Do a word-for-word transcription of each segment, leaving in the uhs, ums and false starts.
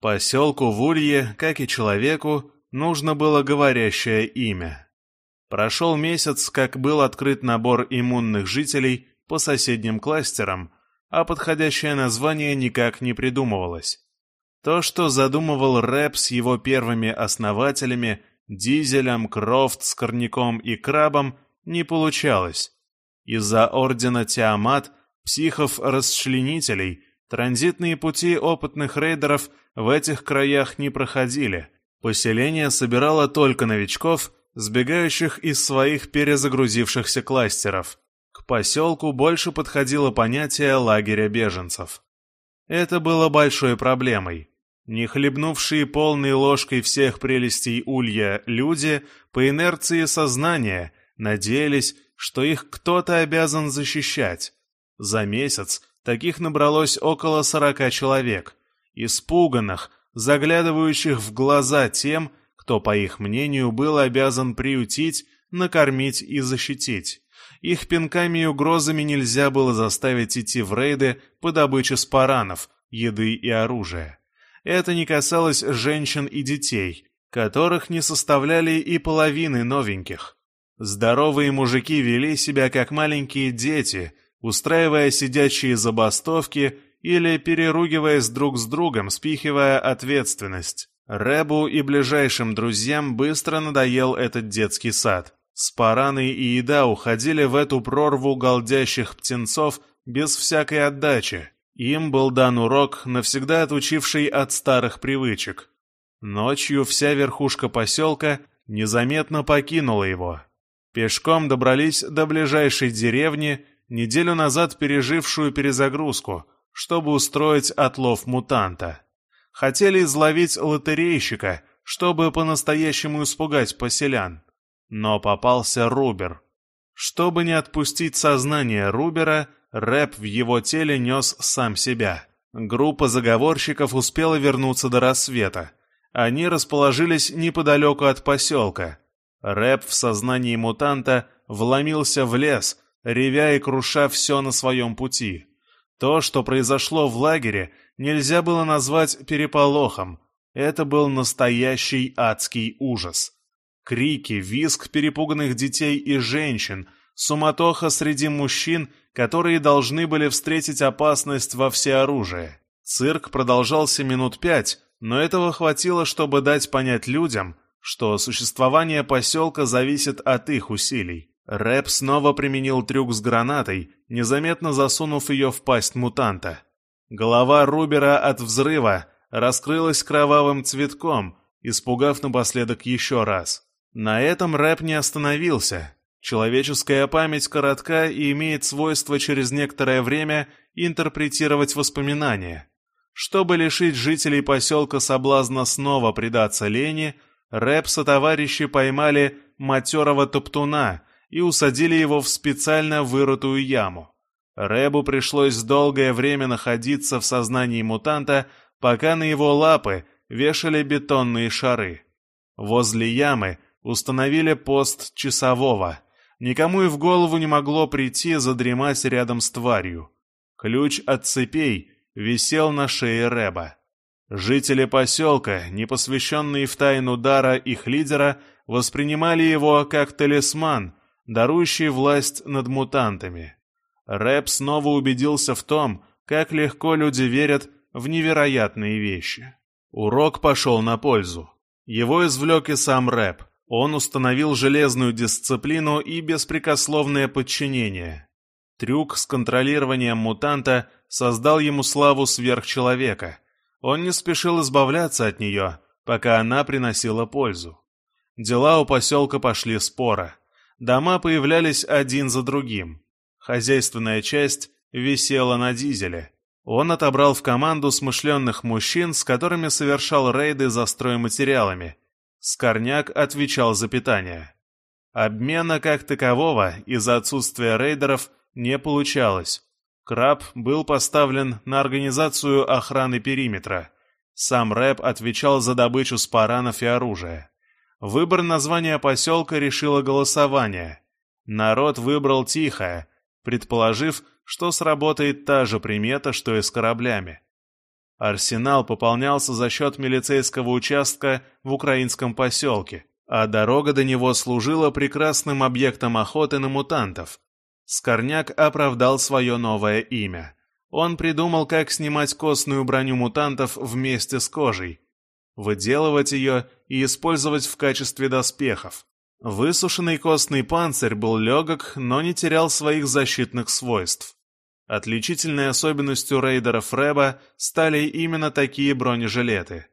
Поселку в Улье, как и человеку, нужно было говорящее имя. Прошел месяц, как был открыт набор иммунных жителей по соседним кластерам, а подходящее название никак не придумывалось. То, что задумывал Рэп с его первыми основателями, Дизелем, Крофт, Скорняком и Крабом, не получалось. Из-за ордена Тиамат, психов-расчленителей, транзитные пути опытных рейдеров в этих краях не проходили. Поселение собирало только новичков, сбегающих из своих перезагрузившихся кластеров. К поселку больше подходило понятие лагеря беженцев. Это было большой проблемой. Не хлебнувшие полной ложкой всех прелестей Улья люди по инерции сознания надеялись, что их кто-то обязан защищать. За месяц таких набралось около сорока человек, испуганных, заглядывающих в глаза тем, кто, по их мнению, был обязан приютить, накормить и защитить. Их пинками и угрозами нельзя было заставить идти в рейды по добыче спаранов, еды и оружия. Это не касалось женщин и детей, которых не составляли и половины новеньких. Здоровые мужики вели себя как маленькие дети, устраивая сидячие забастовки или переругиваясь друг с другом, спихивая ответственность. Рэбу и ближайшим друзьям быстро надоел этот детский сад. Спараны и еда уходили в эту прорву голдящих птенцов без всякой отдачи. Им был дан урок, навсегда отучивший от старых привычек. Ночью вся верхушка поселка незаметно покинула его. Пешком добрались до ближайшей деревни, неделю назад пережившую перезагрузку, чтобы устроить отлов мутанта. Хотели изловить лотерейщика, чтобы по-настоящему испугать поселян. Но попался Рубер. Чтобы не отпустить сознание Рубера, Рэп в его теле нес сам себя. Группа заговорщиков успела вернуться до рассвета. Они расположились неподалеку от поселка. Рэп в сознании мутанта вломился в лес, ревя и круша все на своем пути. То, что произошло в лагере, нельзя было назвать переполохом. Это был настоящий адский ужас. Крики, визг перепуганных детей и женщин, суматоха среди мужчин, которые должны были встретить опасность во всеоружие. Цирк продолжался минут пять, но этого хватило, чтобы дать понять людям, что существование поселка зависит от их усилий. Рэп снова применил трюк с гранатой, незаметно засунув ее в пасть мутанта. Голова Рубера от взрыва раскрылась кровавым цветком, испугав напоследок еще раз. На этом Рэп не остановился. Человеческая память коротка и имеет свойство через некоторое время интерпретировать воспоминания. Чтобы лишить жителей поселка соблазна снова предаться лени, Рэп сотоварищи поймали матерого топтуна и усадили его в специально вырытую яму. Рэбу пришлось долгое время находиться в сознании мутанта, пока на его лапы вешали бетонные шары. Возле ямы установили пост часового. Никому и в голову не могло прийти задремать рядом с тварью. Ключ от цепей висел на шее Рэба. Жители поселка, не посвященные в тайну дара их лидера, воспринимали его как талисман, дарующий власть над мутантами. Рэб снова убедился в том, как легко люди верят в невероятные вещи. Урок пошел на пользу. Его извлек и сам Рэб. Он установил железную дисциплину и беспрекословное подчинение. Трюк с контролированием мутанта создал ему славу сверхчеловека. Он не спешил избавляться от нее, пока она приносила пользу. Дела у поселка пошли споро. Дома появлялись один за другим. Хозяйственная часть висела на Дизеле. Он отобрал в команду смышленных мужчин, с которыми совершал рейды за стройматериалами. Скорняк отвечал за питание. Обмена как такового из-за отсутствия рейдеров не получалось. Краб был поставлен на организацию охраны периметра. Сам Рэп отвечал за добычу спаранов и оружия. Выбор названия поселка решило голосование. Народ выбрал Тихое, предположив, что сработает та же примета, что и с кораблями. Арсенал пополнялся за счет милицейского участка в украинском поселке, а дорога до него служила прекрасным объектом охоты на мутантов. Скорняк оправдал свое новое имя. Он придумал, как снимать костную броню мутантов вместе с кожей, выделывать ее и использовать в качестве доспехов. Высушенный костный панцирь был легок, но не терял своих защитных свойств. Отличительной особенностью рейдеров Рэба стали именно такие бронежилеты.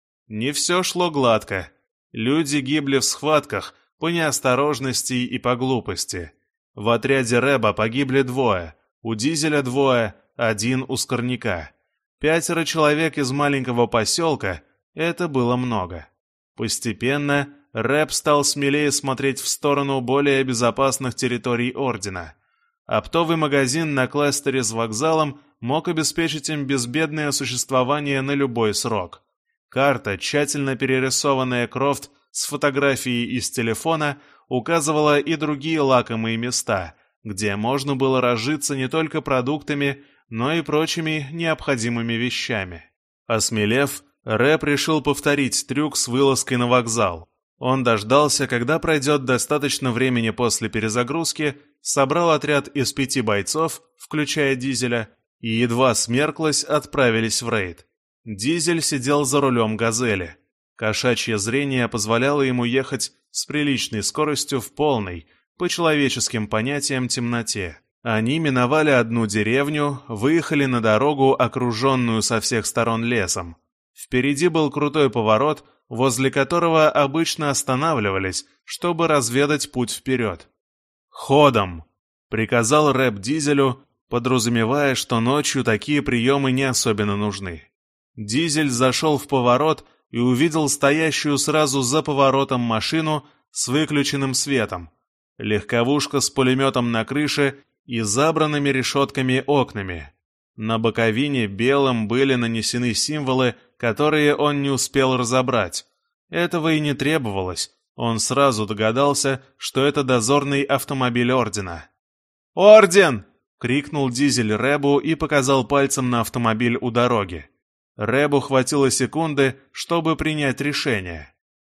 Не все шло гладко. Люди гибли в схватках по неосторожности и по глупости. В отряде Рэба погибли двое, у Дизеля двое, один у Скорняка. Пятеро человек из маленького поселка — это было много. Постепенно Рэб стал смелее смотреть в сторону более безопасных территорий Ордена. Оптовый магазин на кластере с вокзалом мог обеспечить им безбедное существование на любой срок. Карта, тщательно перерисованная Крофт с фотографией из телефона, указывала и другие лакомые места, где можно было разжиться не только продуктами, но и прочими необходимыми вещами. Осмелев, Рэб решил повторить трюк с вылазкой на вокзал. Он дождался, когда пройдет достаточно времени после перезагрузки, собрал отряд из пяти бойцов, включая Дизеля, и едва смерклось, отправились в рейд. Дизель сидел за рулем «Газели». Кошачье зрение позволяло ему ехать с приличной скоростью в полной, по человеческим понятиям, темноте. Они миновали одну деревню, выехали на дорогу, окруженную со всех сторон лесом. Впереди был крутой поворот, возле которого обычно останавливались, чтобы разведать путь вперед. «Ходом!» — приказал Рэб Дизелю, подразумевая, что ночью такие приемы не особенно нужны. Дизель зашел в поворот и увидел стоящую сразу за поворотом машину с выключенным светом, легковушка с пулеметом на крыше и забранными решетками окнами. На боковине белым были нанесены символы, которые он не успел разобрать. Этого и не требовалось, он сразу догадался, что это дозорный автомобиль Ордена. «Орден!» — крикнул Дизель Рэбу и показал пальцем на автомобиль у дороги. Рэбу хватило секунды, чтобы принять решение.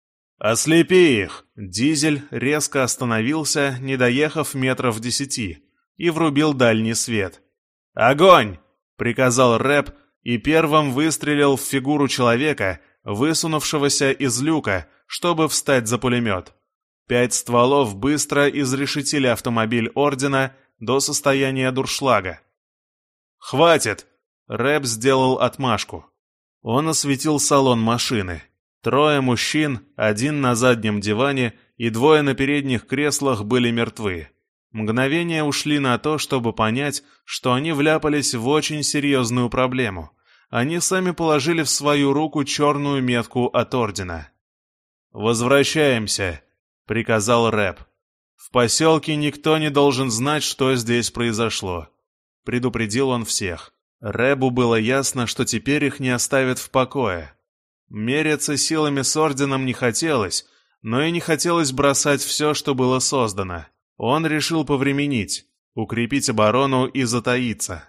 «Ослепи их!» Дизель резко остановился, не доехав метров десяти, и врубил дальний свет. «Огонь!» — приказал Рэб и первым выстрелил в фигуру человека, высунувшегося из люка, чтобы встать за пулемет. Пять стволов быстро изрешетили автомобиль Ордена до состояния дуршлага. «Хватит!» — Рэб сделал отмашку. Он осветил салон машины. Трое мужчин, один на заднем диване и двое на передних креслах были мертвы. Мгновения ушли на то, чтобы понять, что они вляпались в очень серьезную проблему. Они сами положили в свою руку черную метку от Ордена. «Возвращаемся», — приказал Рэб. «В поселке никто не должен знать, что здесь произошло», — предупредил он всех. Рэбу было ясно, что теперь их не оставят в покое. Меряться силами с Орденом не хотелось, но и не хотелось бросать все, что было создано. Он решил повременить, укрепить оборону и затаиться.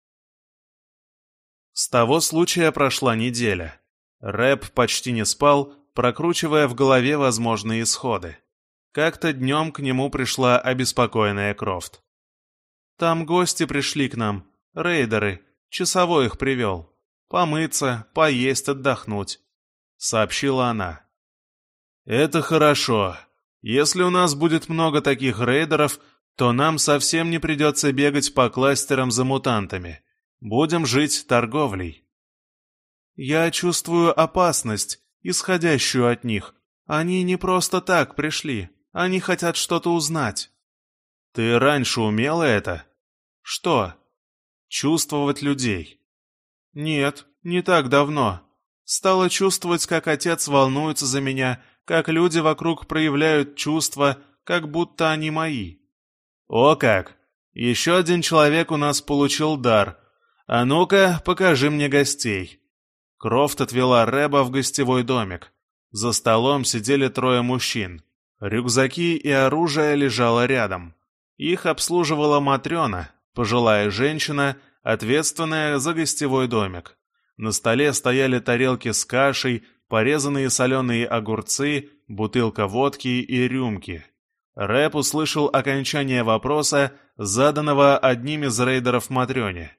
С того случая прошла неделя. Рэб почти не спал, прокручивая в голове возможные исходы. Как-то днем к нему пришла обеспокоенная Крофт. «Там гости пришли к нам, рейдеры, часовой их привел. Помыться, поесть, отдохнуть», — сообщила она. «Это хорошо. Если у нас будет много таких рейдеров, то нам совсем не придется бегать по кластерам за мутантами. Будем жить торговлей». «Я чувствую опасность, исходящую от них. Они не просто так пришли. Они хотят что-то узнать». «Ты раньше умела это?» «Что?» «Чувствовать людей». «Нет, не так давно. Стала чувствовать, как отец волнуется за меня, как люди вокруг проявляют чувства, как будто они мои». «О как! Еще один человек у нас получил дар. А ну-ка, покажи мне гостей». Крофт отвела Рэба в гостевой домик. За столом сидели трое мужчин. Рюкзаки и оружие лежало рядом. Их обслуживала Матрена, пожилая женщина, ответственная за гостевой домик. На столе стояли тарелки с кашей, порезанные соленые огурцы, бутылка водки и рюмки. Рэп услышал окончание вопроса, заданного одним из рейдеров Матрёне.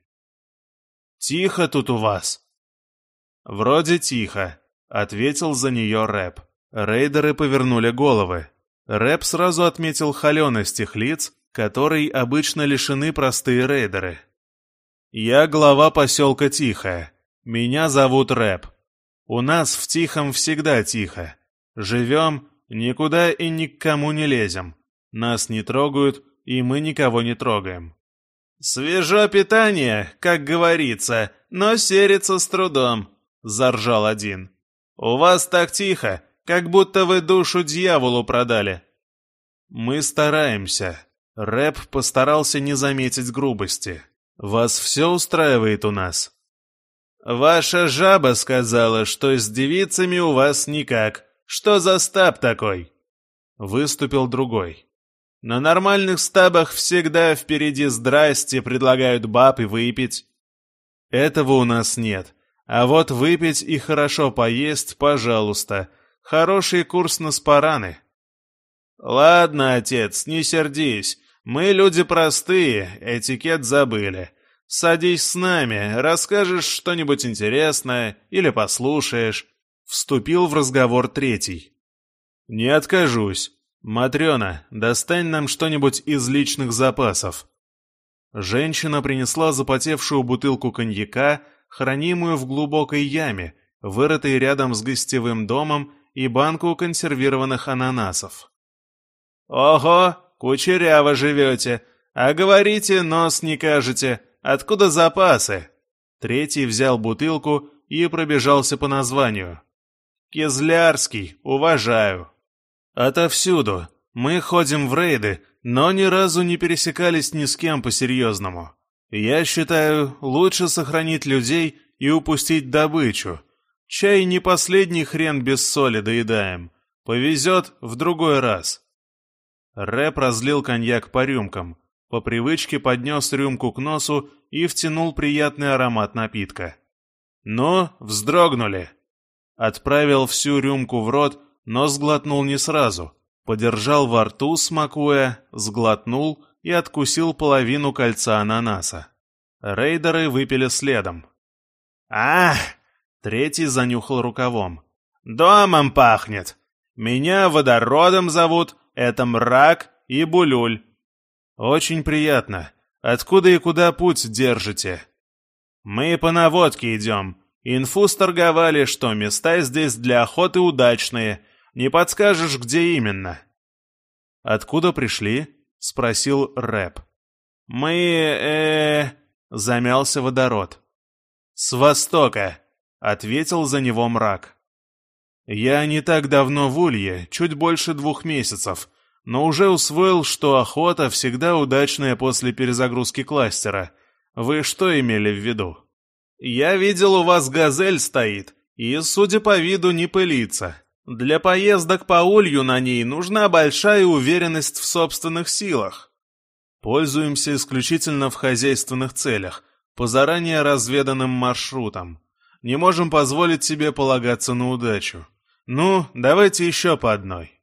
«Тихо тут у вас?» «Вроде тихо», — ответил за нее Рэп. Рейдеры повернули головы. Рэп сразу отметил холёность их лиц, которой обычно лишены простые рейдеры. «Я глава поселка Тихое. Меня зовут Рэп. У нас в Тихом всегда тихо. Живем, никуда и ни к кому не лезем. Нас не трогают, и мы никого не трогаем». «Свежо питание, как говорится, но серится с трудом», — заржал один. «У вас так тихо, как будто вы душу дьяволу продали». «Мы стараемся». Рэп постарался не заметить грубости. «Вас все устраивает у нас?» «Ваша жаба сказала, что с девицами у вас никак. Что за стаб такой?» Выступил другой. «На нормальных стабах всегда впереди здрасте предлагают баб и выпить». «Этого у нас нет. А вот выпить и хорошо поесть, пожалуйста. Хороший курс на спараны». «Ладно, отец, не сердись. Мы люди простые, этикет забыли. Садись с нами, расскажешь что-нибудь интересное или послушаешь». Вступил в разговор третий. «Не откажусь. Матрёна, достань нам что-нибудь из личных запасов». Женщина принесла запотевшую бутылку коньяка, хранимую в глубокой яме, вырытой рядом с гостевым домом, и банку консервированных ананасов. «Ого, кучеряво живете, а говорите, нос не кажете. Откуда запасы?» Третий взял бутылку и пробежался по названию. «Кизлярский, уважаю». «Отовсюду. Мы ходим в рейды, но ни разу не пересекались ни с кем по-серьезному. Я считаю, лучше сохранить людей и упустить добычу. Чай не последний хрен без соли доедаем. Повезет в другой раз». Рэп разлил коньяк по рюмкам, по привычке поднес рюмку к носу и втянул приятный аромат напитка. «Ну, вздрогнули». Отправил всю рюмку в рот, но сглотнул не сразу. Подержал во рту, смакуя, сглотнул и откусил половину кольца ананаса. Рейдеры выпили следом. «Ах!» — третий занюхал рукавом. «Домом пахнет. Меня водородом зовут, это Мрак и Булюль». «Очень приятно. Откуда и куда путь держите?» «Мы по наводке идем. Инфу сторговали, что места здесь для охоты удачные. Не подскажешь, где именно?» «Откуда пришли?» — спросил Рэп. «Мы... э замялся водород. «С востока», — ответил за него Мрак. «Я не так давно в Улье, чуть больше двух месяцев, но уже усвоил, что охота всегда удачная после перезагрузки кластера. Вы что имели в виду?» «Я видел, у вас газель стоит, и, судя по виду, не пылится. Для поездок по Улью на ней нужна большая уверенность в собственных силах». «Пользуемся исключительно в хозяйственных целях, по заранее разведанным маршрутам. Не можем позволить себе полагаться на удачу. Ну, давайте еще по одной».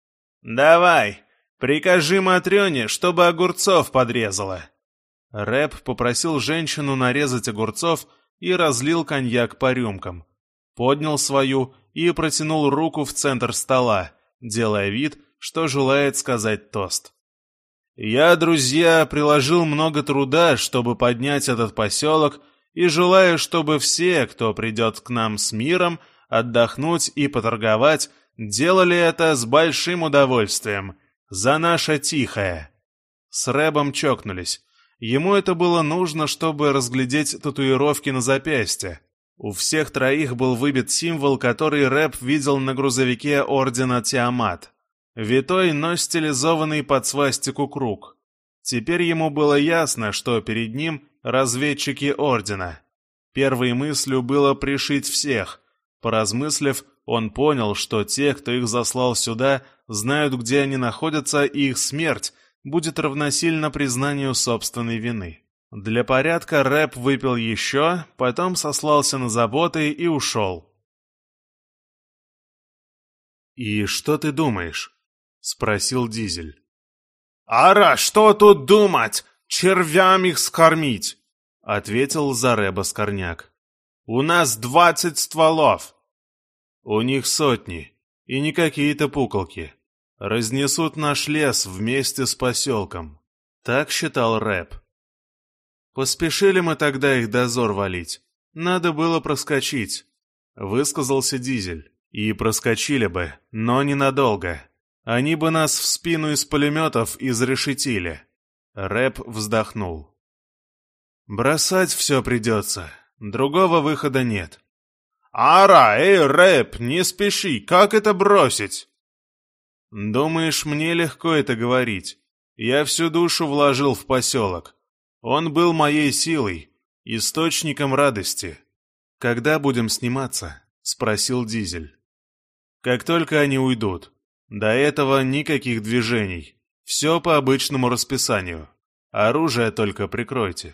«Давай, прикажи Матрёне, чтобы огурцов подрезала». Рэп попросил женщину нарезать огурцов и разлил коньяк по рюмкам. Поднял свою и протянул руку в центр стола, делая вид, что желает сказать тост. «Я, друзья, приложил много труда, чтобы поднять этот поселок, и желаю, чтобы все, кто придет к нам с миром, отдохнуть и поторговать, делали это с большим удовольствием. За наше Тихое». С Рэбом чокнулись. Ему это было нужно, чтобы разглядеть татуировки на запястье. У всех троих был выбит символ, который Рэп видел на грузовике ордена Тиамат. Витой, но стилизованный под свастику круг. Теперь ему было ясно, что перед ним разведчики ордена. Первой мыслью было пришить всех. Поразмыслив, он понял, что те, кто их заслал сюда, знают, где они находятся, и их смерть будет равносильна признанию собственной вины. Для порядка Рэп выпил еще, потом сослался на заботы и ушел. «И что ты думаешь?» — спросил Дизель. «Ара, что тут думать? Червям их скормить!» — ответил за Рэба Скорняк. «У нас двадцать стволов!» «У них сотни, и не какие-то пуколки. Разнесут наш лес вместе с поселком». Так считал Рэп. «Поспешили мы тогда их дозор валить. Надо было проскочить», — высказался Дизель. «И проскочили бы, но ненадолго. Они бы нас в спину из пулеметов изрешетили». Рэп вздохнул. «Бросать все придется. Другого выхода нет». «Ара, эй, Рэп, не спеши, как это бросить?» «Думаешь, мне легко это говорить? Я всю душу вложил в поселок. Он был моей силой, источником радости. Когда будем сниматься?» — спросил Дизель. «Как только они уйдут. До этого никаких движений. Все по обычному расписанию. Оружие только прикройте».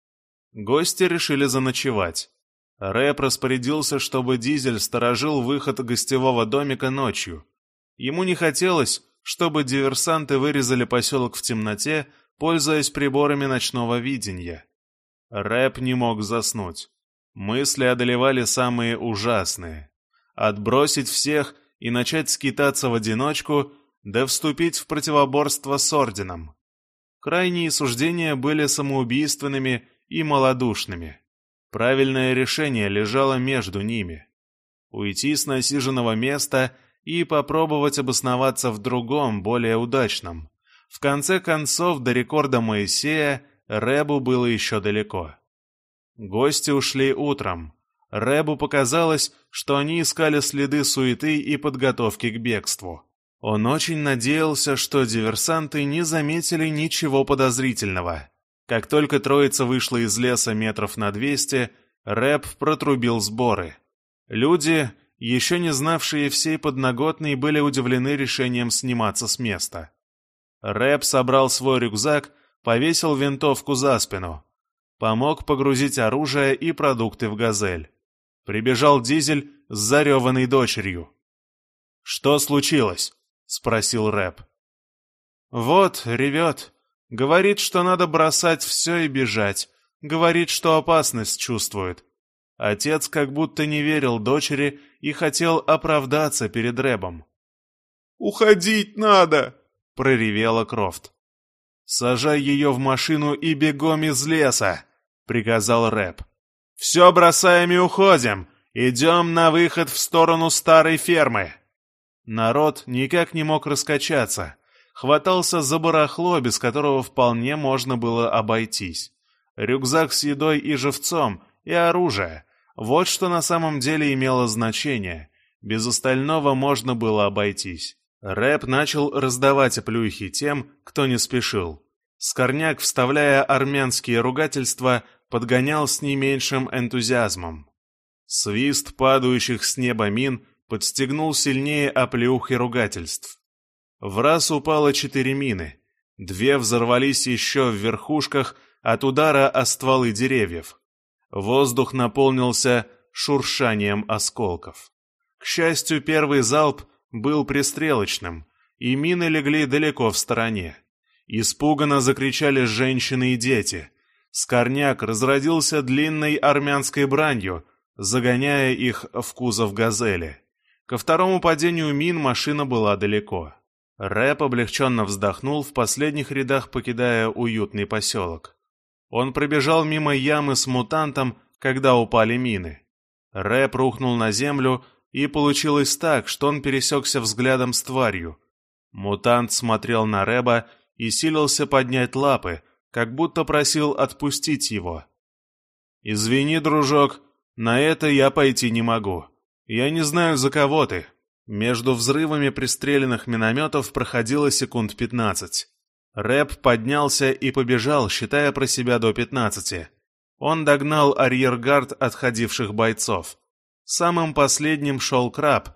Гости решили заночевать. Рэп распорядился, чтобы Дизель сторожил выход гостевого домика ночью. Ему не хотелось, чтобы диверсанты вырезали поселок в темноте, пользуясь приборами ночного видения. Рэп не мог заснуть. Мысли одолевали самые ужасные. Отбросить всех и начать скитаться в одиночку, да вступить в противоборство с орденом. Крайние суждения были самоубийственными и малодушными. Правильное решение лежало между ними. Уйти с насиженного места и попробовать обосноваться в другом, более удачном. В конце концов, до рекорда Моисея Рэбу было еще далеко. Гости ушли утром. Рэбу показалось, что они искали следы суеты и подготовки к бегству. Он очень надеялся, что диверсанты не заметили ничего подозрительного. Как только троица вышла из леса метров на двести, Рэп протрубил сборы. Люди, еще не знавшие всей подноготной, были удивлены решением сниматься с места. Рэп собрал свой рюкзак, повесил винтовку за спину. Помог погрузить оружие и продукты в «Газель». Прибежал Дизель с зареванной дочерью. «Что случилось?» — спросил Рэп. «Вот, ревет. Говорит, что надо бросать все и бежать. Говорит, что опасность чувствует». Отец как будто не верил дочери и хотел оправдаться перед Рэбом. «Уходить надо!» — проревела Крофт. «Сажай ее в машину и бегом из леса!» — приказал Рэп. «Все бросаем и уходим! Идем на выход в сторону старой фермы!» Народ никак не мог раскачаться. Хватался за барахло, без которого вполне можно было обойтись. Рюкзак с едой и живцом, и оружие. Вот что на самом деле имело значение. Без остального можно было обойтись. Рэп начал раздавать оплюхи тем, кто не спешил. Скорняк, вставляя армянские ругательства, подгонял с не меньшим энтузиазмом. Свист падающих с неба мин подстегнул сильнее оплеух и ругательств. В раз упало четыре мины. Две взорвались еще в верхушках от удара о стволы деревьев. Воздух наполнился шуршанием осколков. К счастью, первый залп был пристрелочным, и мины легли далеко в стороне. Испуганно закричали женщины и дети. Скорняк разродился длинной армянской бранью, загоняя их в кузов «Газели». Ко второму падению мин машина была далеко. Рэп облегченно вздохнул, в последних рядах покидая уютный поселок. Он пробежал мимо ямы с мутантом, когда упали мины. Рэп рухнул на землю, и получилось так, что он пересекся взглядом с тварью. Мутант смотрел на Рэба и силился поднять лапы, как будто просил отпустить его. «Извини, дружок, на это я пойти не могу. Я не знаю, за кого ты». Между взрывами пристреленных минометов проходило секунд пятнадцать. Рэп поднялся и побежал, считая про себя до пятнадцати. Он догнал арьергард отходивших бойцов. Самым последним шел Краб,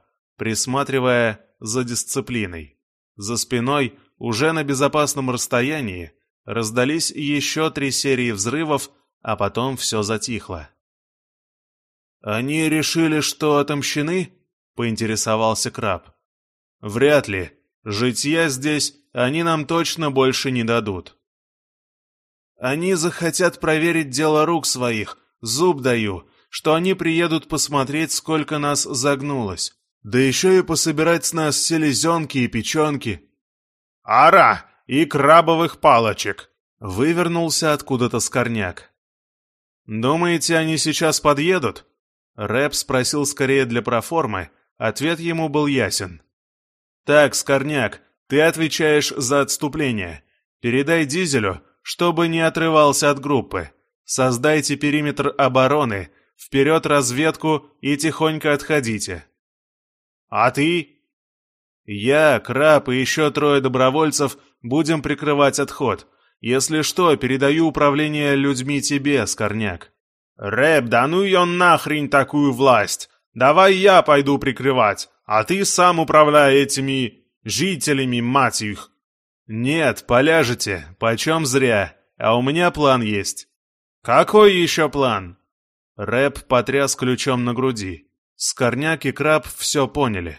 присматривая за дисциплиной. За спиной, уже на безопасном расстоянии, Раздались еще три серии взрывов, а потом все затихло. «Они решили, что отомщены?» — поинтересовался Краб. «Вряд ли. Житья здесь они нам точно больше не дадут». «Они захотят проверить дело рук своих, зуб даю, что они приедут посмотреть, сколько нас загнулось. Да еще и пособирать с нас селезенки и печенки». «Ара! И крабовых палочек!» — вывернулся откуда-то Скорняк. «Думаете, они сейчас подъедут?» Рэп спросил скорее для проформы, ответ ему был ясен. «Так, Скорняк, ты отвечаешь за отступление. Передай Дизелю, чтобы не отрывался от группы. Создайте периметр обороны, вперед разведку и тихонько отходите». «А ты?» «Я, Краб и еще трое добровольцев будем прикрывать отход. Если что, передаю управление людьми тебе, Скорняк». «Рэп, да ну ее нахрен такую власть! Давай я пойду прикрывать, а ты сам управляй этими жителями, мать их!» «Нет, поляжете, почем зря, а у меня план есть». «Какой еще план?» Рэп потряс ключом на груди. Скорняк и Краб все поняли.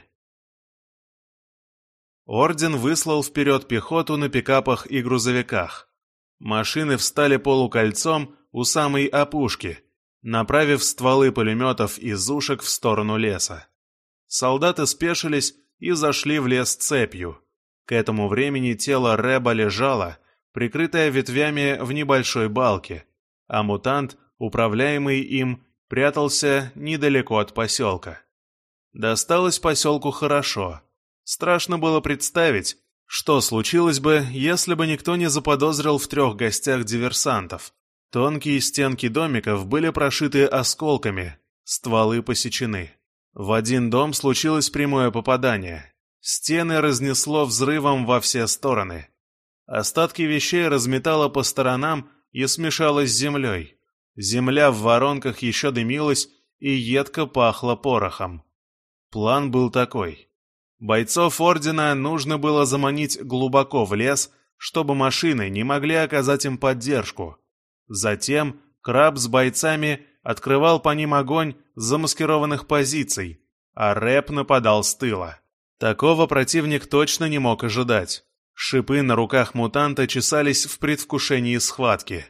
Орден выслал вперед пехоту на пикапах и грузовиках. Машины встали полукольцом у самой опушки, направив стволы пулеметов и зушек в сторону леса. Солдаты спешились и зашли в лес цепью. К этому времени тело Рэба лежало, прикрытое ветвями в небольшой балке, а мутант, управляемый им, прятался недалеко от поселка. Досталось поселку хорошо. Страшно было представить, что случилось бы, если бы никто не заподозрил в трех гостях диверсантов. Тонкие стенки домиков были прошиты осколками, стволы посечены. В один дом случилось прямое попадание. Стены разнесло взрывом во все стороны. Остатки вещей разметало по сторонам и смешалось с землей. Земля в воронках еще дымилась и едко пахла порохом. План был такой. Бойцов Ордена нужно было заманить глубоко в лес, чтобы машины не могли оказать им поддержку. Затем Краб с бойцами открывал по ним огонь с замаскированных позиций, а Рэп нападал с тыла. Такого противник точно не мог ожидать. Шипы на руках мутанта чесались в предвкушении схватки.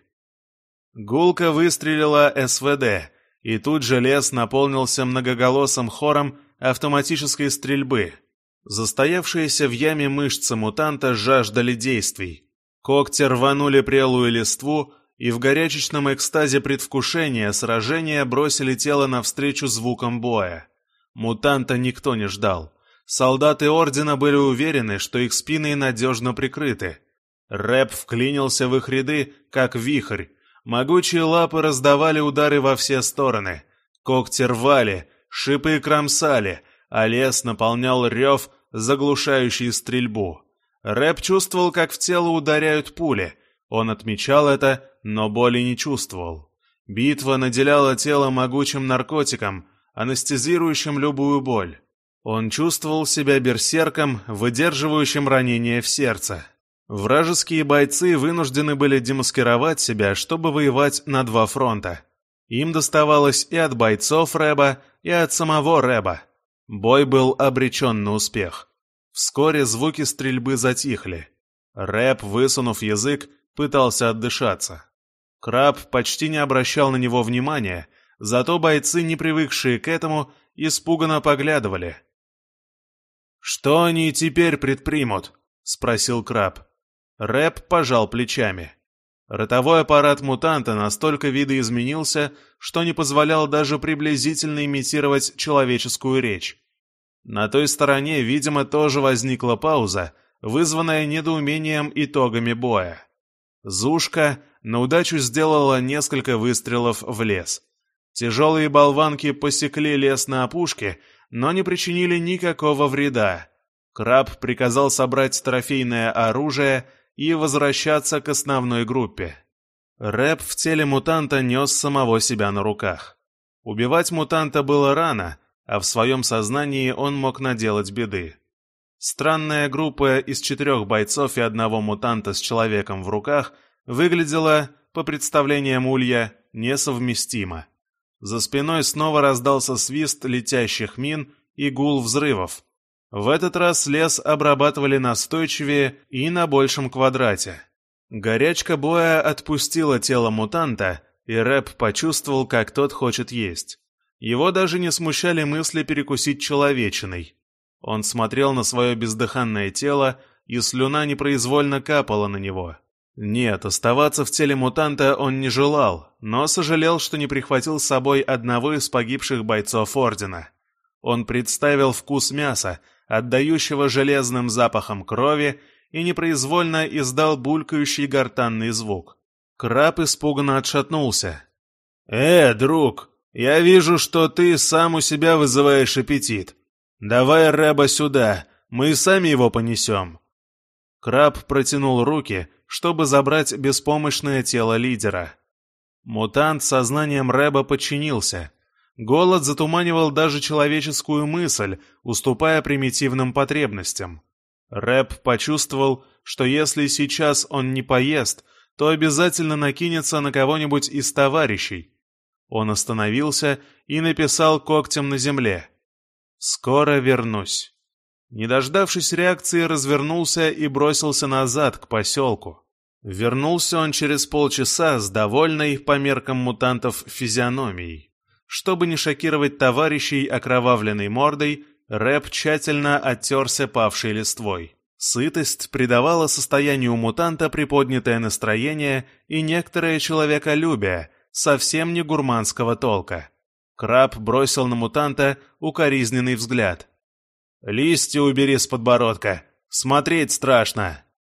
Гулко выстрелила эс вэ дэ, и тут же лес наполнился многоголосым хором автоматической стрельбы. Застоявшиеся в яме мышцы мутанта жаждали действий. Когти рванули прелую листву, и в горячечном экстазе предвкушения сражения бросили тело навстречу звукам боя. Мутанта никто не ждал. Солдаты Ордена были уверены, что их спины надежно прикрыты. Рэп вклинился в их ряды, как вихрь. Могучие лапы раздавали удары во все стороны. Когти рвали, шипы кромсали, а лес наполнял рев, заглушающий стрельбу. Рэп чувствовал, как в тело ударяют пули. Он отмечал это, но боли не чувствовал. Битва наделяла тело могучим наркотиком, анестезирующим любую боль. Он чувствовал себя берсерком, выдерживающим ранение в сердце. Вражеские бойцы вынуждены были демаскировать себя, чтобы воевать на два фронта. Им доставалось и от бойцов Рэба, и от самого Рэба. Бой был обречен на успех. Вскоре звуки стрельбы затихли. Рэп, высунув язык, пытался отдышаться. Краб почти не обращал на него внимания, зато бойцы, не привыкшие к этому, испуганно поглядывали. «Что они теперь предпримут?» — спросил Краб. Рэп пожал плечами. Ротовой аппарат мутанта настолько видоизменился, что не позволял даже приблизительно имитировать человеческую речь. На той стороне, видимо, тоже возникла пауза, вызванная недоумением итогами боя. Зушка на удачу сделала несколько выстрелов в лес. Тяжелые болванки посекли лес на опушке, но не причинили никакого вреда. Краб приказал собрать трофейное оружие и возвращаться к основной группе. Рэп в теле мутанта нес самого себя на руках. Убивать мутанта было рано, а в своем сознании он мог наделать беды. Странная группа из четырех бойцов и одного мутанта с человеком в руках выглядела, по представлениям Улья, несовместимо. За спиной снова раздался свист летящих мин и гул взрывов. В этот раз лес обрабатывали настойчивее и на большем квадрате. Горячка боя отпустила тело мутанта, и Рэп почувствовал, как тот хочет есть. Его даже не смущали мысли перекусить человечиной. Он смотрел на свое бездыханное тело, и слюна непроизвольно капала на него. Нет, оставаться в теле мутанта он не желал, но сожалел, что не прихватил с собой одного из погибших бойцов Ордена. Он представил вкус мяса, отдающего железным запахом крови, и непроизвольно издал булькающий гортанный звук. Краб испуганно отшатнулся. «Э, друг, я вижу, что ты сам у себя вызываешь аппетит. Давай Рэба сюда, мы сами его понесем». Краб протянул руки, чтобы забрать беспомощное тело лидера. Мутант сознанием Рэба подчинился. Голод затуманивал даже человеческую мысль, уступая примитивным потребностям. Рэб почувствовал, что если сейчас он не поест, то обязательно накинется на кого-нибудь из товарищей. Он остановился и написал когтем на земле: «Скоро вернусь». Не дождавшись реакции, развернулся и бросился назад, к поселку. Вернулся он через полчаса с довольной, по меркам мутантов, физиономией. Чтобы не шокировать товарищей окровавленной мордой, Рэп тщательно оттерся павшей листвой. Сытость придавала состоянию мутанта приподнятое настроение и некоторое человеколюбие, совсем не гурманского толка. Краб бросил на мутанта укоризненный взгляд. «Листья убери с подбородка, смотреть страшно!»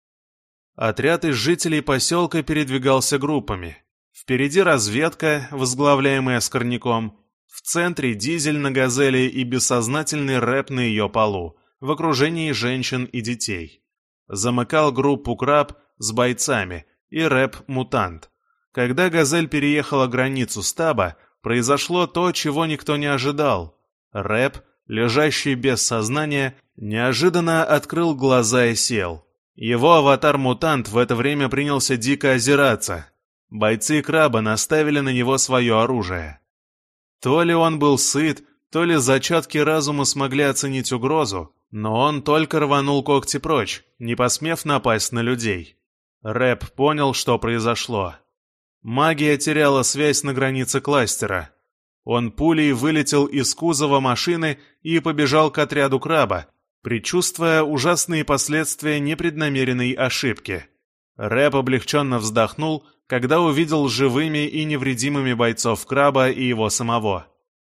Отряд из жителей поселка передвигался группами. Впереди разведка, возглавляемая Скорняком, в центре дизель на «Газели» и бессознательный Рэп на ее полу, в окружении женщин и детей. Замыкал группу Краб с бойцами и Рэп-мутант. Когда «Газель» переехала границу стаба, произошло то, чего никто не ожидал. Рэп, лежащий без сознания, неожиданно открыл глаза и сел. Его аватар-мутант в это время принялся дико озираться. Бойцы Краба наставили на него свое оружие. То ли он был сыт, то ли зачатки разума смогли оценить угрозу, но он только рванул когти прочь, не посмев напасть на людей. Рэп понял, что произошло. Магия теряла связь на границе кластера. Он пулей вылетел из кузова машины и побежал к отряду Краба, предчувствуя ужасные последствия непреднамеренной ошибки. Рэп облегченно вздохнул, когда увидел живыми и невредимыми бойцов Краба и его самого.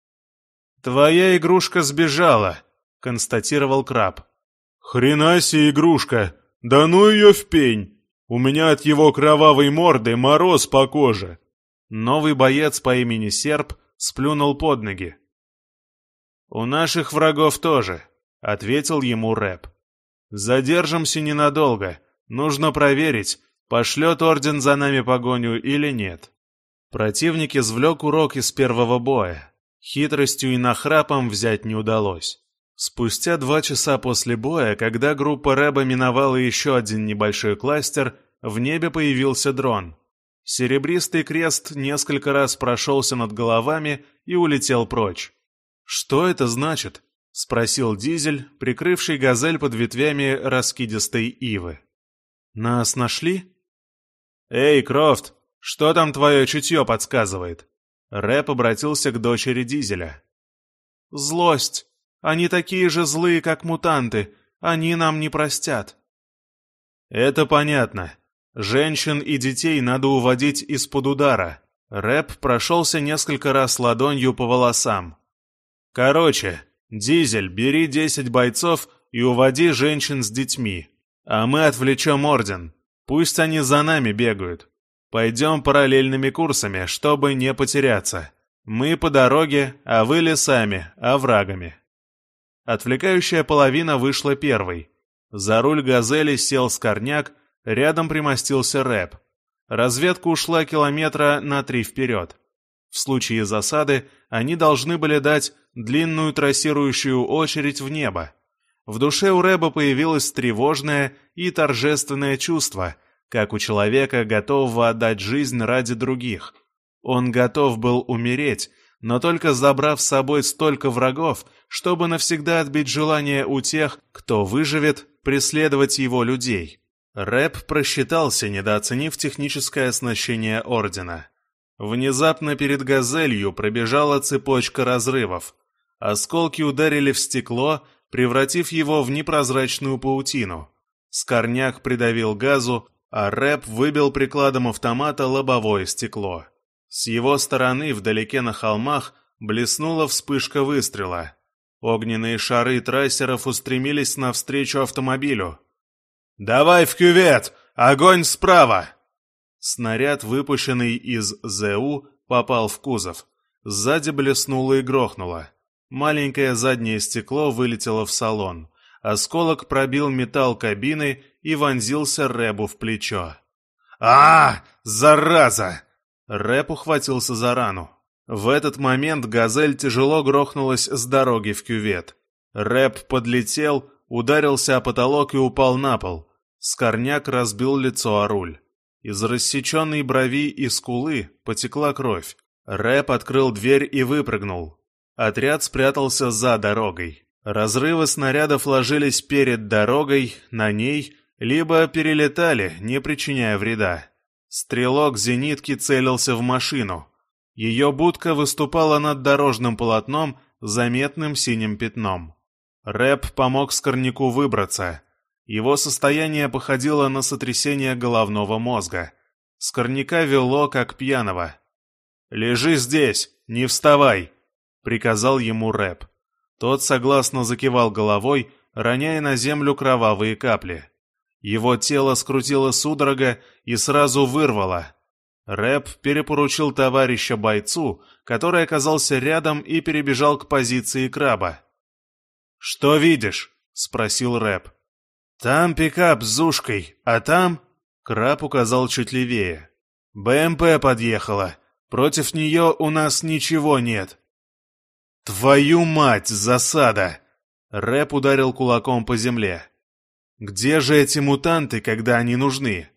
«Твоя игрушка сбежала», — констатировал Краб. «Хрена себе игрушка! Да ну ее в пень! У меня от его кровавой морды мороз по коже!» Новый боец по имени Серп сплюнул под ноги. «У наших врагов тоже», — ответил ему Рэп. «Задержимся ненадолго. Нужно проверить, пошлет Орден за нами погоню или нет». Противник извлек урок из первого боя. Хитростью и нахрапом взять не удалось. Спустя два часа после боя, когда группа Рэба миновала еще один небольшой кластер, в небе появился дрон. Серебристый крест несколько раз прошелся над головами и улетел прочь. «Что это значит?» — спросил Дизель, прикрывший «Газель» под ветвями раскидистой ивы. «Нас нашли?» «Эй, Крофт, что там твое чутье подсказывает?» Рэп обратился к дочери Дизеля. «Злость. Они такие же злые, как мутанты. Они нам не простят». «Это понятно. Женщин и детей надо уводить из-под удара». Рэп прошелся несколько раз ладонью по волосам. «Короче, Дизель, бери десять бойцов и уводи женщин с детьми. А мы отвлечем Орден. Пусть они за нами бегают. Пойдем параллельными курсами, чтобы не потеряться. Мы по дороге, а вы лесами, оврагами». Отвлекающая половина вышла первой. За руль «Газели» сел Скорняк, рядом примостился Рэп. Разведка ушла километра на три вперед. В случае засады они должны были дать длинную трассирующую очередь в небо. В душе у Рэба появилось тревожное и торжественное чувство, как у человека, готового отдать жизнь ради других. Он готов был умереть, но только забрав с собой столько врагов, чтобы навсегда отбить желание у тех, кто выживет, преследовать его людей. Рэб просчитался, недооценив техническое оснащение Ордена. Внезапно перед «Газелью» пробежала цепочка разрывов. Осколки ударили в стекло, превратив его в непрозрачную паутину. Скорняк придавил газу, а Рэб выбил прикладом автомата лобовое стекло. С его стороны, вдалеке на холмах, блеснула вспышка выстрела. Огненные шары трассеров устремились навстречу автомобилю. «Давай в кювет! Огонь справа!» Снаряд, выпущенный из ЗУ, попал в кузов. Сзади блеснуло и грохнуло. Маленькое заднее стекло вылетело в салон. Осколок пробил металл кабины и вонзился Рэбу в плечо. «А, зараза!» Рэб ухватился за рану. В этот момент «Газель» тяжело грохнулась с дороги в кювет. Рэб подлетел, ударился о потолок и упал на пол. Скорняк разбил лицо о руль. Из рассеченной брови и скулы потекла кровь. Рэб открыл дверь и выпрыгнул. Отряд спрятался за дорогой. Разрывы снарядов ложились перед дорогой, на ней, либо перелетали, не причиняя вреда. Стрелок зенитки целился в машину. Ее будка выступала над дорожным полотном заметным синим пятном. Рэб помог Скорняку выбраться. Его состояние походило на сотрясение головного мозга. Скорняка вело, как пьяного. «Лежи здесь, не вставай!» — приказал ему Рэб. Тот согласно закивал головой, роняя на землю кровавые капли. Его тело скрутило судорога и сразу вырвало. Рэб перепоручил товарища бойцу, который оказался рядом и перебежал к позиции краба. «Что видишь?» — спросил Рэб. «Там пикап с Зушкой, а там...» — Краб указал чуть левее. «БМП подъехала. Против нее у нас ничего нет». «Твою мать, засада!» Рэб ударил кулаком по земле. «Где же эти мутанты, когда они нужны?»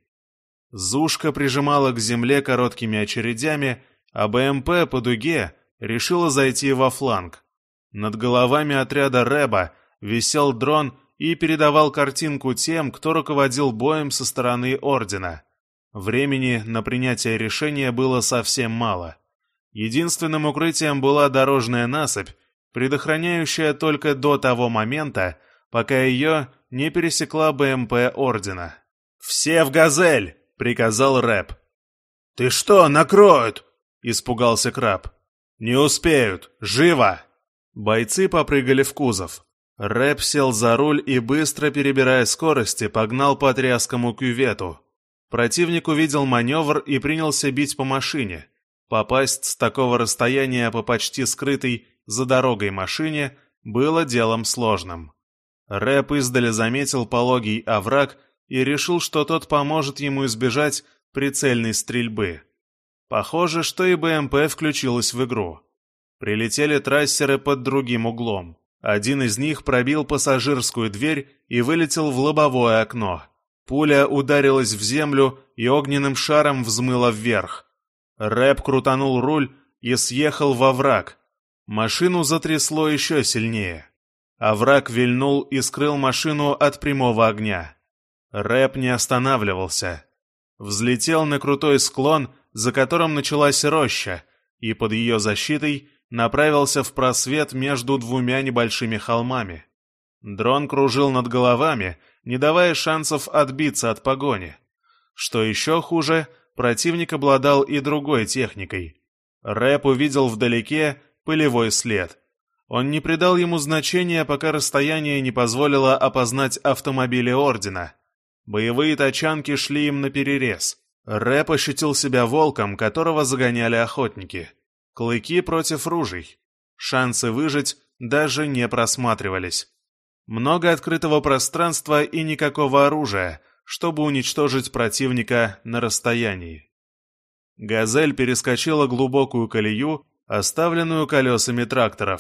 Зушка прижимала к земле короткими очередями, а БМП по дуге решила зайти во фланг. Над головами отряда Рэба висел дрон и передавал картинку тем, кто руководил боем со стороны Ордена. Времени на принятие решения было совсем мало. Единственным укрытием была дорожная насыпь, предохраняющая только до того момента, пока ее не пересекла БМП Ордена. «Все в «Газель!» — приказал Рэб. «Ты что, накроют?» — испугался Краб. «Не успеют! Живо!» Бойцы попрыгали в кузов. Рэб сел за руль и, быстро перебирая скорости, погнал по тряскому кювету. Противник увидел маневр и принялся бить по машине. Попасть с такого расстояния по почти скрытой за дорогой машине было делом сложным. Рэб издали заметил пологий овраг и решил, что тот поможет ему избежать прицельной стрельбы. Похоже, что и БМП включилась в игру. Прилетели трассеры под другим углом. Один из них пробил пассажирскую дверь и вылетел в лобовое окно. Пуля ударилась в землю и огненным шаром взмыла вверх. Рэб крутанул руль и съехал во враг. Машину затрясло еще сильнее. Овраг вильнул и скрыл машину от прямого огня. Рэб не останавливался. Взлетел на крутой склон, за которым началась роща, и под ее защитой направился в просвет между двумя небольшими холмами. Дрон кружил над головами, не давая шансов отбиться от погони. Что еще хуже, противник обладал и другой техникой. Рэб увидел вдалеке пылевой след. Он не придал ему значения, пока расстояние не позволило опознать автомобили Ордена. Боевые тачанки шли им наперерез. Рэб ощутил себя волком, которого загоняли охотники. Клыки против ружей. Шансы выжить даже не просматривались. Много открытого пространства и никакого оружия, чтобы уничтожить противника на расстоянии. «Газель» перескочила глубокую колею, оставленную колесами тракторов.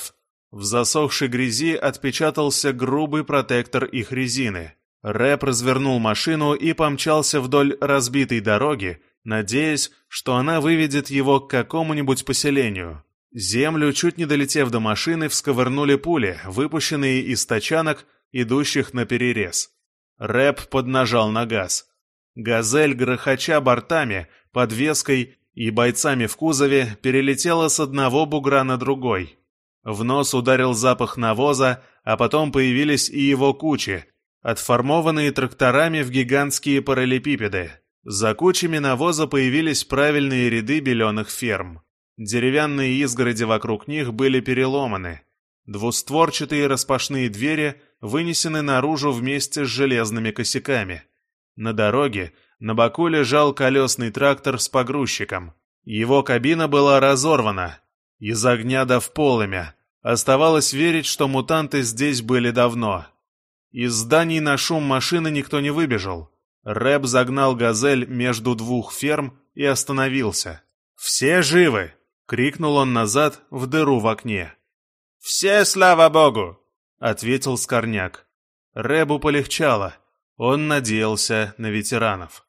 В засохшей грязи отпечатался грубый протектор их резины. Рэп развернул машину и помчался вдоль разбитой дороги, надеясь, что она выведет его к какому-нибудь поселению. Землю, чуть не долетев до машины, всковырнули пули, выпущенные из тачанок, идущих наперерез. Рэп поднажал на газ. «Газель», грохоча бортами, подвеской и бойцами в кузове, перелетела с одного бугра на другой. В нос ударил запах навоза, а потом появились и его кучи, отформованные тракторами в гигантские параллелепипеды. За кучами навоза появились правильные ряды беленых ферм. Деревянные изгороди вокруг них были переломаны. Двустворчатые распашные двери вынесены наружу вместе с железными косяками. На дороге на боку лежал колесный трактор с погрузчиком. Его кабина была разорвана. Из огня до вполымя. Оставалось верить, что мутанты здесь были давно. Из зданий на шум машины никто не выбежал. Рэп загнал «Газель» между двух ферм и остановился. «Все живы!» — крикнул он назад в дыру в окне. «Все, слава богу!» — ответил Скорняк. Рэбу полегчало. Он надеялся на ветеранов.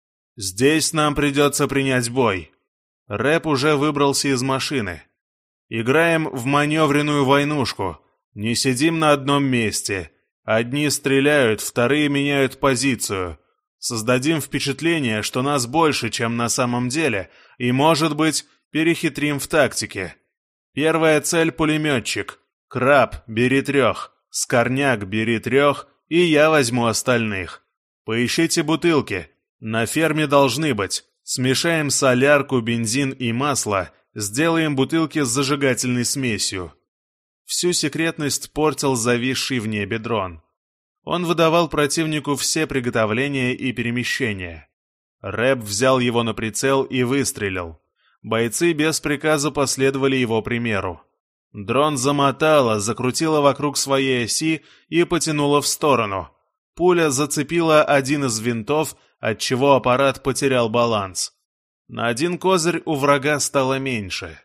«Здесь нам придется принять бой». Рэп уже выбрался из машины. «Играем в маневренную войнушку. Не сидим на одном месте. Одни стреляют, вторые меняют позицию. Создадим впечатление, что нас больше, чем на самом деле, и, может быть, перехитрим в тактике. Первая цель — пулеметчик. Краб, бери трех. Скорняк, бери трех, и я возьму остальных. Поищите бутылки. На ферме должны быть. Смешаем солярку, бензин и масло, сделаем бутылки с зажигательной смесью». Всю секретность портил зависший в небе дрон. Он выдавал противнику все приготовления и перемещения. Рэп взял его на прицел и выстрелил. Бойцы без приказа последовали его примеру. Дрон замотало, закрутило вокруг своей оси и потянуло в сторону. Пуля зацепила один из винтов, отчего аппарат потерял баланс. На один козырь у врага стало меньше.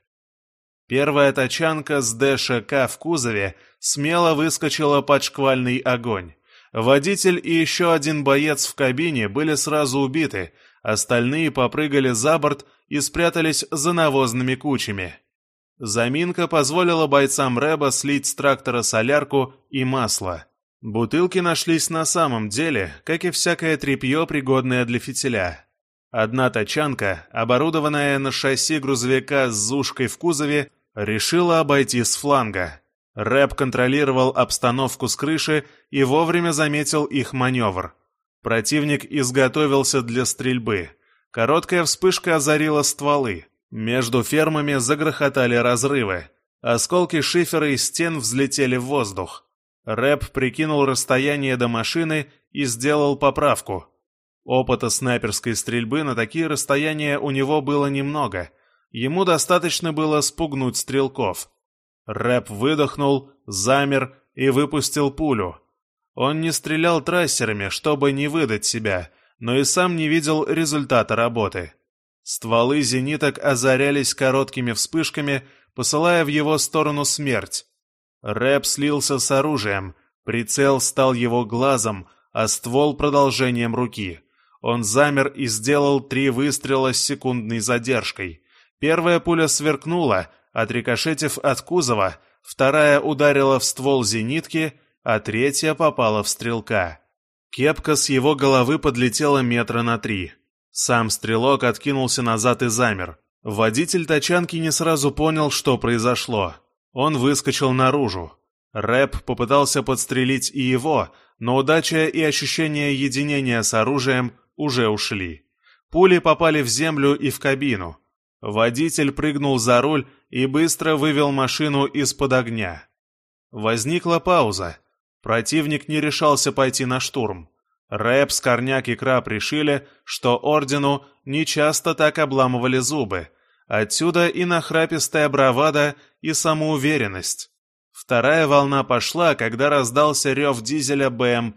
Первая тачанка с ДШК в кузове смело выскочила под шквальный огонь. Водитель и еще один боец в кабине были сразу убиты, остальные попрыгали за борт и спрятались за навозными кучами. Заминка позволила бойцам рэба слить с трактора солярку и масло. Бутылки нашлись на самом деле, как и всякое тряпье, пригодное для фитиля. Одна тачанка, оборудованная на шасси грузовика с зушкой в кузове, решила обойти с фланга. Рэп контролировал обстановку с крыши и вовремя заметил их маневр. Противник изготовился для стрельбы. Короткая вспышка озарила стволы. Между фермами загрохотали разрывы. Осколки шифера и стен взлетели в воздух. Рэп прикинул расстояние до машины и сделал поправку. Опыта снайперской стрельбы на такие расстояния у него было немного. Ему достаточно было спугнуть стрелков. Рэп выдохнул, замер и выпустил пулю. Он не стрелял трассерами, чтобы не выдать себя, но и сам не видел результата работы. Стволы зениток озарялись короткими вспышками, посылая в его сторону смерть. Рэп слился с оружием, прицел стал его глазом, а ствол — продолжением руки. Он замер и сделал три выстрела с секундной задержкой. Первая пуля сверкнула, отрикошетив от кузова, вторая ударила в ствол зенитки, а третья попала в стрелка. Кепка с его головы подлетела метра на три. Сам стрелок откинулся назад и замер. Водитель тачанки не сразу понял, что произошло. Он выскочил наружу. Рэп попытался подстрелить и его, но удача и ощущение единения с оружием уже ушли. Пули попали в землю и в кабину. Водитель прыгнул за руль и быстро вывел машину из-под огня. Возникла пауза. Противник не решался пойти на штурм. Рэп, Скорняк и Краб решили, что ордену нечасто так обламывали зубы. Отсюда и нахрапистая бравада, и самоуверенность. Вторая волна пошла, когда раздался рев дизеля БМП.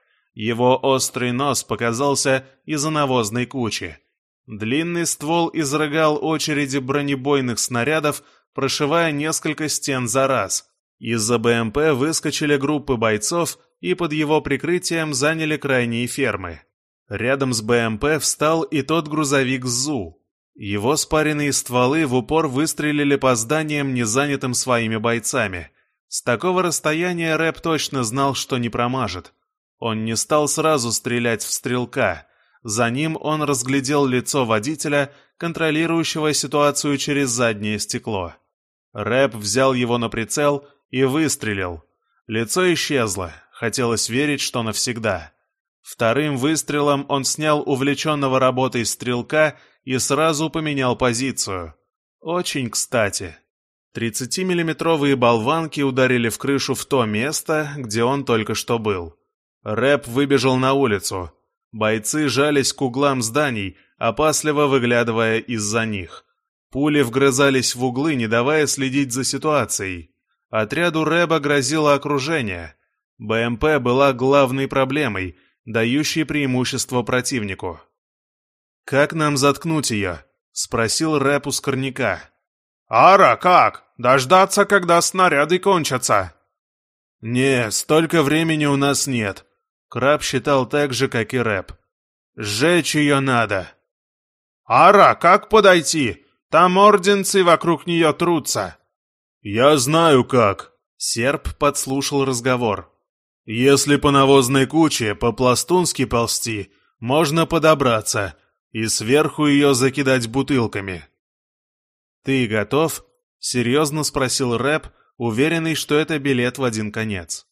Его острый нос показался из-за навозной кучи. Длинный ствол изрыгал очереди бронебойных снарядов, прошивая несколько стен за раз. Из-за БМП выскочили группы бойцов и под его прикрытием заняли крайние фермы. Рядом с БМП встал и тот грузовик ЗУ. Его спаренные стволы в упор выстрелили по зданиям, не занятым своими бойцами. С такого расстояния Рэп точно знал, что не промажет. Он не стал сразу стрелять в стрелка. За ним он разглядел лицо водителя, контролирующего ситуацию через заднее стекло. Рэп взял его на прицел и выстрелил. Лицо исчезло, хотелось верить, что навсегда. Вторым выстрелом он снял увлеченного работой стрелка и сразу поменял позицию. Очень кстати. тридцатимиллиметровые болванки ударили в крышу в то место, где он только что был. Рэп выбежал на улицу. Бойцы жались к углам зданий, опасливо выглядывая из-за них. Пули вгрызались в углы, не давая следить за ситуацией. Отряду Рэба грозило окружение. БМП была главной проблемой, дающей преимущество противнику. «Как нам заткнуть ее?» — спросил Рэп у Скорняка. «Ара, как? Дождаться, когда снаряды кончатся?» «Не, столько времени у нас нет». Краб считал так же, как и Рэп. «Сжечь ее надо». «Ара, как подойти? Там орденцы вокруг нее трутся». «Я знаю как». Серб подслушал разговор. «Если по навозной куче по-пластунски ползти, можно подобраться и сверху ее закидать бутылками». «Ты готов?» — серьезно спросил Рэп, уверенный, что это билет в один конец.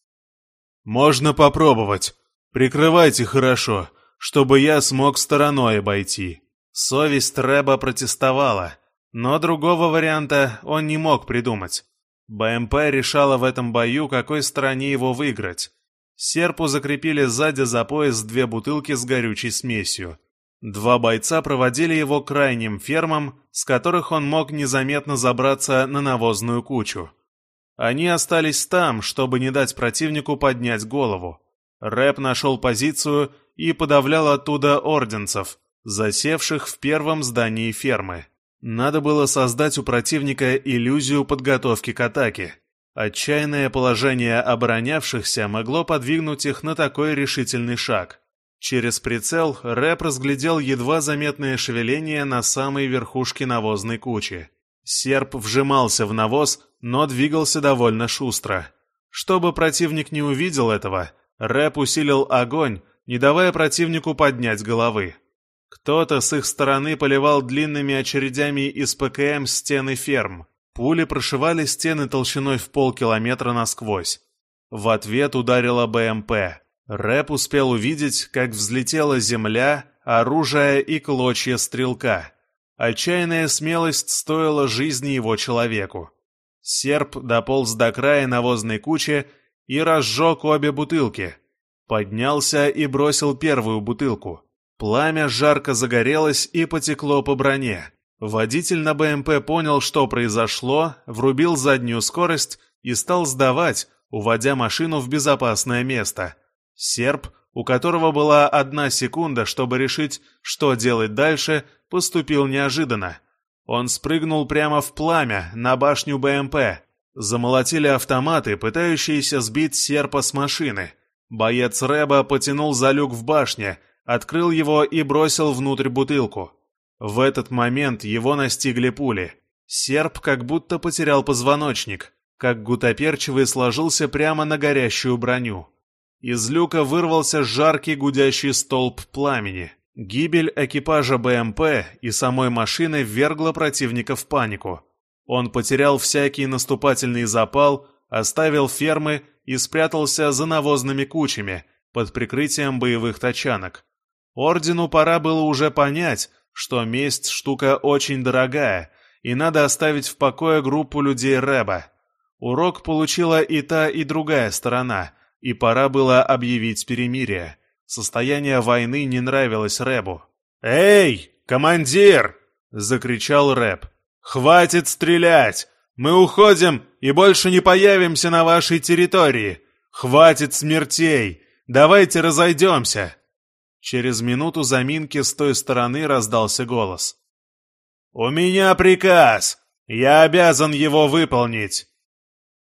«Можно попробовать. Прикрывайте хорошо, чтобы я смог стороной обойти». Совесть Рэба протестовала, но другого варианта он не мог придумать. БМП решала в этом бою, какой стороне его выиграть. Серпу закрепили сзади за пояс две бутылки с горючей смесью. Два бойца проводили его к крайним фермам, с которых он мог незаметно забраться на навозную кучу. Они остались там, чтобы не дать противнику поднять голову. Рэп нашел позицию и подавлял оттуда орденцев, засевших в первом здании фермы. Надо было создать у противника иллюзию подготовки к атаке. Отчаянное положение оборонявшихся могло подвигнуть их на такой решительный шаг. Через прицел Рэп разглядел едва заметное шевеление на самой верхушке навозной кучи. Серп вжимался в навоз, но двигался довольно шустро. Чтобы противник не увидел этого, Рэп усилил огонь, не давая противнику поднять головы. Кто-то с их стороны поливал длинными очередями из ПКМ стены ферм. Пули прошивали стены толщиной в полкилометра насквозь. В ответ ударила БМП. Рэп успел увидеть, как взлетела земля, оружие и клочья стрелка. Отчаянная смелость стоила жизни его человеку. Серп дополз до края навозной кучи и разжег обе бутылки. Поднялся и бросил первую бутылку. Пламя жарко загорелось и потекло по броне. Водитель на БМП понял, что произошло, врубил заднюю скорость и стал сдавать, уводя машину в безопасное место. Серп, у которого была одна секунда, чтобы решить, что делать дальше, поступил неожиданно. Он спрыгнул прямо в пламя, на башню БМП. Замолотили автоматы, пытающиеся сбить Серпа с машины. Боец Рэба потянул за люк в башне, открыл его и бросил внутрь бутылку. В этот момент его настигли пули. Серп как будто потерял позвоночник, как гутоперчивый сложился прямо на горящую броню. Из люка вырвался жаркий гудящий столб пламени. Гибель экипажа БМП и самой машины ввергла противника в панику. Он потерял всякий наступательный запал, оставил фермы и спрятался за навозными кучами под прикрытием боевых тачанок. Ордену пора было уже понять, что месть штука очень дорогая, и надо оставить в покое группу людей Рэба. Урок получила и та, и другая сторона, и пора было объявить перемирие. Состояние войны не нравилось Рэбу. «Эй, командир!» — закричал Рэб. «Хватит стрелять! Мы уходим и больше не появимся на вашей территории! Хватит смертей! Давайте разойдемся!» Через минуту заминки с той стороны раздался голос. «У меня приказ! Я обязан его выполнить!»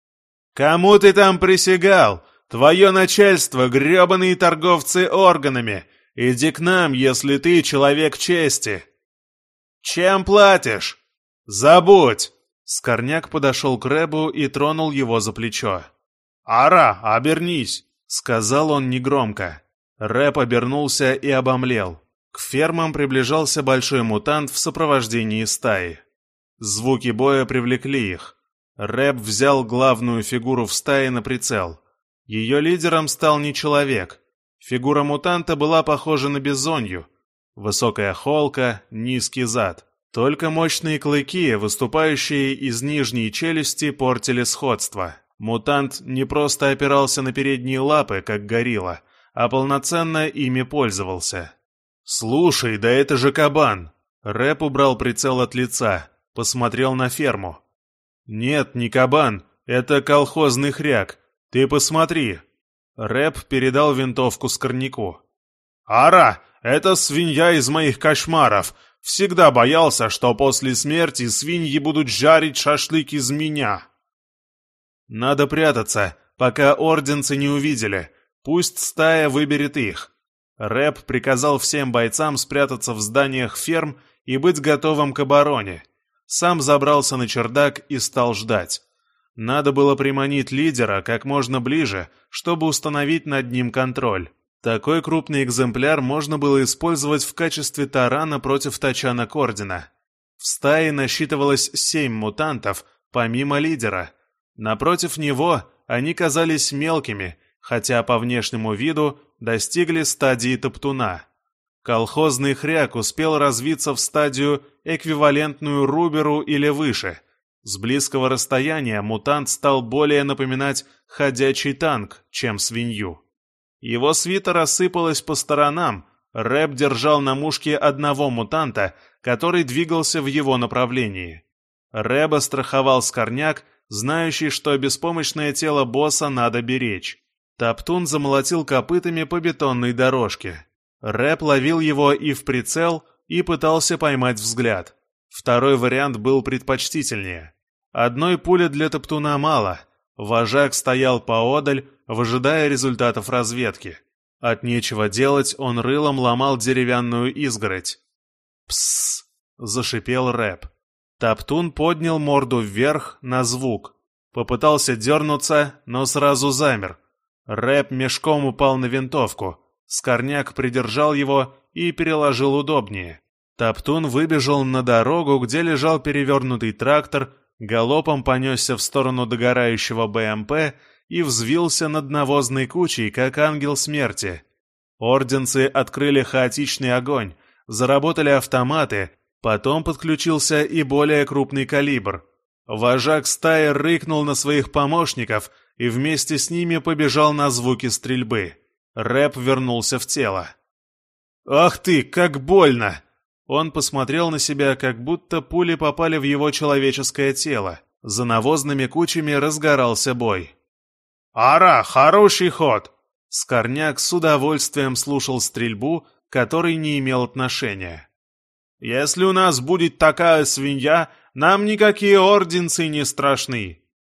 «Кому ты там присягал? Твое начальство — гребаные торговцы органами! Иди к нам, если ты человек чести!» «Чем платишь?» «Забудь!» Скорняк подошел к Рэбу и тронул его за плечо. «Ара, обернись!» — сказал он негромко. Рэб обернулся и обомлел. К фермам приближался большой мутант в сопровождении стаи. Звуки боя привлекли их. Рэб взял главную фигуру в стае на прицел. Ее лидером стал не человек. Фигура мутанта была похожа на бизонью. Высокая холка, низкий зад. Только мощные клыки, выступающие из нижней челюсти, портили сходство. Мутант не просто опирался на передние лапы, как горилла, а полноценно ими пользовался. «Слушай, да это же кабан!» Рэб убрал прицел от лица, посмотрел на ферму. «Нет, не кабан, это колхозный хряк. Ты посмотри!» Рэб передал винтовку Скорняку. «Ара, это свинья из моих кошмаров! Всегда боялся, что после смерти свиньи будут жарить шашлык из меня!» «Надо прятаться, пока орденцы не увидели. Пусть стая выберет их». Рэб приказал всем бойцам спрятаться в зданиях ферм и быть готовым к обороне. Сам забрался на чердак и стал ждать. Надо было приманить лидера как можно ближе, чтобы установить над ним контроль. Такой крупный экземпляр можно было использовать в качестве тарана против тачана Кордина. В стае насчитывалось семь мутантов, помимо лидера. Напротив него они казались мелкими, хотя по внешнему виду достигли стадии топтуна. Колхозный хряк успел развиться в стадию, эквивалентную руберу или выше. С близкого расстояния мутант стал более напоминать ходячий танк, чем свинью. Его свита рассыпалась по сторонам. Рэб держал на мушке одного мутанта, который двигался в его направлении. Рэба страховал Скорняк, знающий, что беспомощное тело босса надо беречь. Топтун замолотил копытами по бетонной дорожке. Рэб ловил его и в прицел, и пытался поймать взгляд. Второй вариант был предпочтительнее. Одной пули для топтуна мало. Вожак стоял поодаль, выжидая результатов разведки. От нечего делать он рылом ломал деревянную изгородь. «Псс!» — зашипел Рэб. Топтун поднял морду вверх на звук. Попытался дернуться, но сразу замер. Рэб мешком упал на винтовку. Скорняк придержал его и переложил удобнее. Топтун выбежал на дорогу, где лежал перевернутый трактор, галопом понесся в сторону догорающего БМП и взвился над навозной кучей, как ангел смерти. Орденцы открыли хаотичный огонь, заработали автоматы, потом подключился и более крупный калибр. Вожак стаи рыкнул на своих помощников и вместе с ними побежал на звуки стрельбы. Рэб вернулся в тело. «Ах ты, как больно!» Он посмотрел на себя, как будто пули попали в его человеческое тело. За навозными кучами разгорался бой. «Ара, хороший ход!» Скорняк с удовольствием слушал стрельбу, к которой не имел отношения. «Если у нас будет такая свинья, нам никакие орденцы не страшны!»